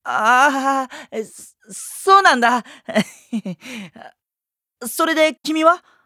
ああ、そうなんだ。それで君は？